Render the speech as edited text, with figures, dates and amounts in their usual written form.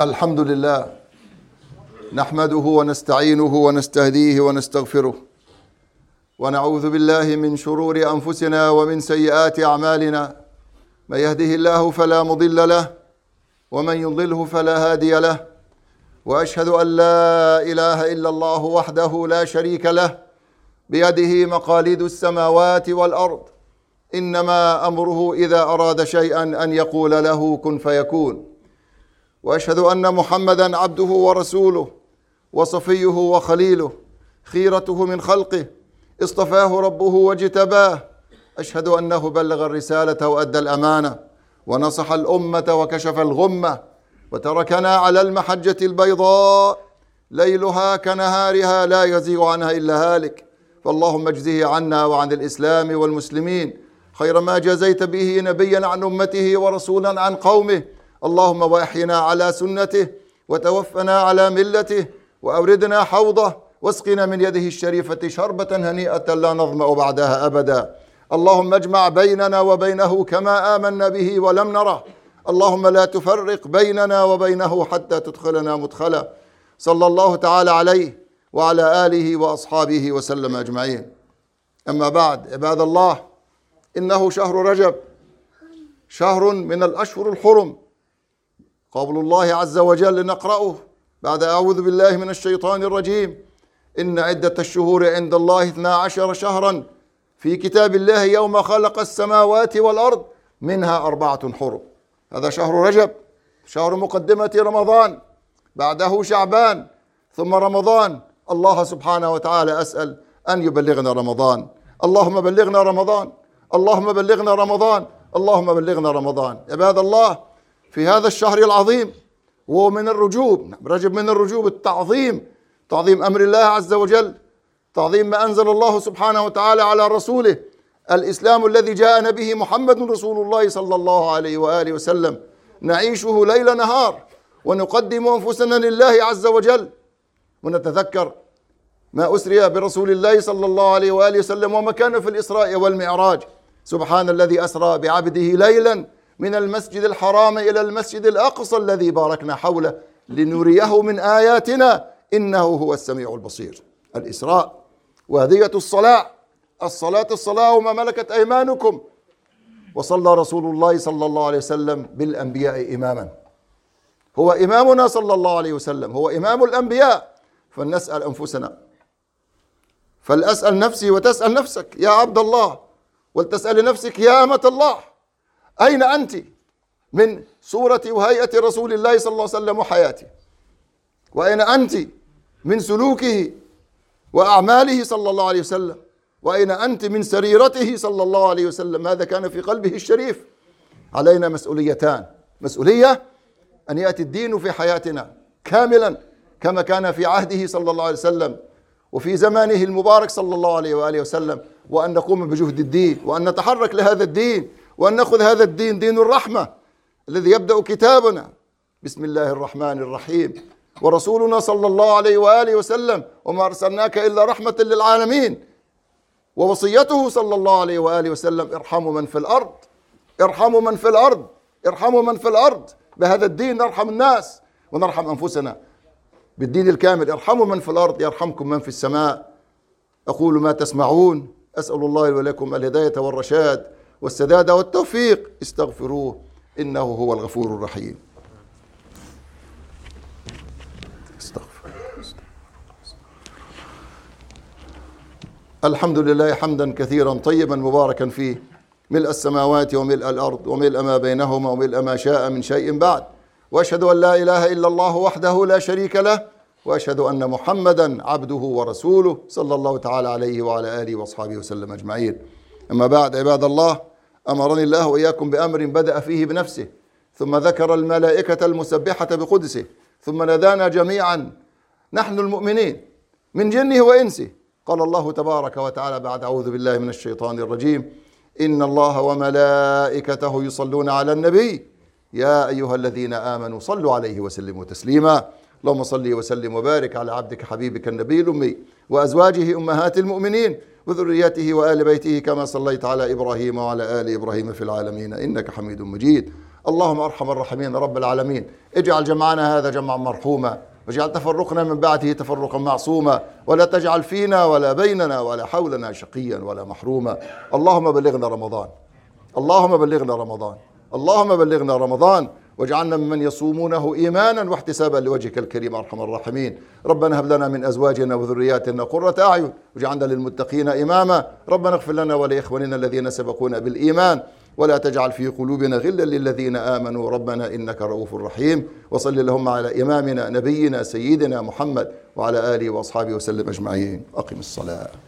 الحمد لله نحمده ونستعينه ونستهديه ونستغفره ونعوذ بالله من شرور أنفسنا ومن سيئات أعمالنا. من يهده الله فلا مضل له ومن يضلله فلا هادي له، وأشهد أن لا إله إلا الله وحده لا شريك له بيده مقاليد السماوات والأرض، إنما أمره إذا أراد شيئا أن يقول له كن فيكون. وأشهد أن محمدا عبده ورسوله وصفيه وخليله، خيرته من خلقه، اصطفاه ربه واجتباه. أشهد أنه بلغ الرسالة وأدى الأمانة ونصح الأمة وكشف الغمة، وتركنا على المحجة البيضاء ليلها كنهارها لا يزيغ عنها إلا هالك. فاللهم اجزه عنا وعن الإسلام والمسلمين خير ما جزيت به نبيا عن أمته ورسولا عن قومه. اللهم وأحينا على سنته وتوفنا على ملته وأوردنا حوضه واسقنا من يده الشريفة شربة هنيئة لا نظمأ بعدها أبدا. اللهم اجمع بيننا وبينه كما آمنا به ولم نره. اللهم لا تفرق بيننا وبينه حتى تدخلنا مدخلا. صلى الله تعالى عليه وعلى آله وأصحابه وسلم أجمعين. أما بعد، عباد الله، إنه شهر رجب، شهر من الأشهر الحرم. قول الله عز وجل نقرأه بعد أعوذ بالله من الشيطان الرجيم: إن عدة الشهور عند الله 12 شهرا في كتاب الله يوم خلق السماوات والأرض منها 4 حرم. هذا شهر رجب، شهر مقدمة رمضان، بعده شعبان، ثم رمضان. الله سبحانه وتعالى أسأل أن يبلغنا رمضان. اللهم بلغنا رمضان، اللهم بلغنا رمضان، اللهم بلغنا رمضان. عباد الله، في هذا الشهر العظيم ومن الرجوب، رجب من الرجوب، التعظيم، تعظيم أمر الله عز وجل، تعظيم ما أنزل الله سبحانه وتعالى على رسوله، الإسلام الذي جاءنا به محمد رسول الله صلى الله عليه وآله وسلم، نعيشه ليل نهار ونقدم أنفسنا لله عز وجل، ونتذكر ما أسري برسول الله صلى الله عليه وآله وسلم وما كان في الإسراء والمعراج. سبحان الذي أسرى بعبده ليلا من المسجد الحرام إلى المسجد الأقصى الذي باركنا حوله لنريه من آياتنا إنه هو السميع البصير. الإسراء، وهدية الصلاة وما ملكت أيمانكم. وصلى رسول الله صلى الله عليه وسلم بالأنبياء إماما، هو إمامنا صلى الله عليه وسلم، هو إمام الأنبياء. فلنسأل أنفسنا، فلأسأل نفسي وتسأل نفسك يا عبد الله، ولتسأل نفسك يا أمة الله: أين أنت من صورة وهيئة رسول الله صلى الله عليه وسلم وحياته؟ وأين أنت من سلوكه وأعماله صلى الله عليه وسلم؟ وأين أنت من سريرته صلى الله عليه وسلم؟ ماذا كان في قلبه الشريف؟ علينا مسؤوليتان: مسؤولية أن يأتي الدين في حياتنا كاملا كما كان في عهده صلى الله عليه وسلم وفي زمانه المبارك صلى الله عليه وآله وسلم، وأن نقوم بجهد الدين، وأن نتحرك لهذا الدين، وأن نأخذ هذا الدين، دين الرحمة الذي يبدأ كتابنا بسم الله الرحمن الرحيم، ورسولنا صلى الله عليه وآله وسلم: وما أرسلناك إلا رحمة للعالمين. ووصيته صلى الله عليه وآله وسلم: ارحموا من في الأرض، ارحموا من في الأرض، ارحموا من في الأرض. بهذا الدين نرحم الناس ونرحم أنفسنا بالدين الكامل. ارحموا من في الأرض يرحمكم من في السماء. أقول ما تسمعون، أسأل الله لي ولكم الهداية والرشاد والسداد والتوفيق. استغفروه إنه هو الغفور الرحيم. الحمد لله حمدا كثيرا طيبا مباركا فيه، ملء السماوات وملء الأرض وملء ما بينهما وملء ما شاء من شيء بعد. وأشهد أن لا إله إلا الله وحده لا شريك له، وأشهد أن محمدا عبده ورسوله صلى الله تعالى عليه وعلى آله وأصحابه وسلم أجمعين. أما بعد، عباد الله، أمرني الله وإياكم بأمر بدأ فيه بنفسه، ثم ذكر الملائكة المسبحة بقدسه، ثم نادانا جميعا نحن المؤمنين من جنه وإنسه. قال الله تبارك وتعالى بعد أعوذ بالله من الشيطان الرجيم: إن الله وملائكته يصلون على النبي يا أيها الذين آمنوا صلوا عليه وسلموا تسليما. اللهم صل وسلم وبارك على عبدك حبيبك النبي الأمي وأزواجه أمهات المؤمنين وذريته وآل بيته كما صليت على إبراهيم وعلى آل إبراهيم في العالمين إنك حميد مجيد. اللهم أرحم الراحمين رب العالمين، اجعل جمعنا هذا جمعا مرحوما، واجعل تفرقنا من بعده تفرقا معصوما، ولا تجعل فينا ولا بيننا ولا حولنا شقيا ولا محروما. اللهم بلغنا رمضان، اللهم بلغنا رمضان، اللهم بلغنا رمضان، واجعلنا ممن يصومونه إيمانا واحتسابا لوجهك الكريم أرحم الراحمين. ربنا هب لنا من أزواجنا وذرياتنا قرة أعين واجعلنا للمتقين إماما. ربنا اغفر لنا ولإخواننا الذين سبقونا بالإيمان، ولا تجعل في قلوبنا غلا للذين آمنوا ربنا إنك رؤوف رحيم. وصل اللهم على إمامنا نبينا سيدنا محمد وعلى آله وأصحابه وسلم أجمعين. أقم الصلاة.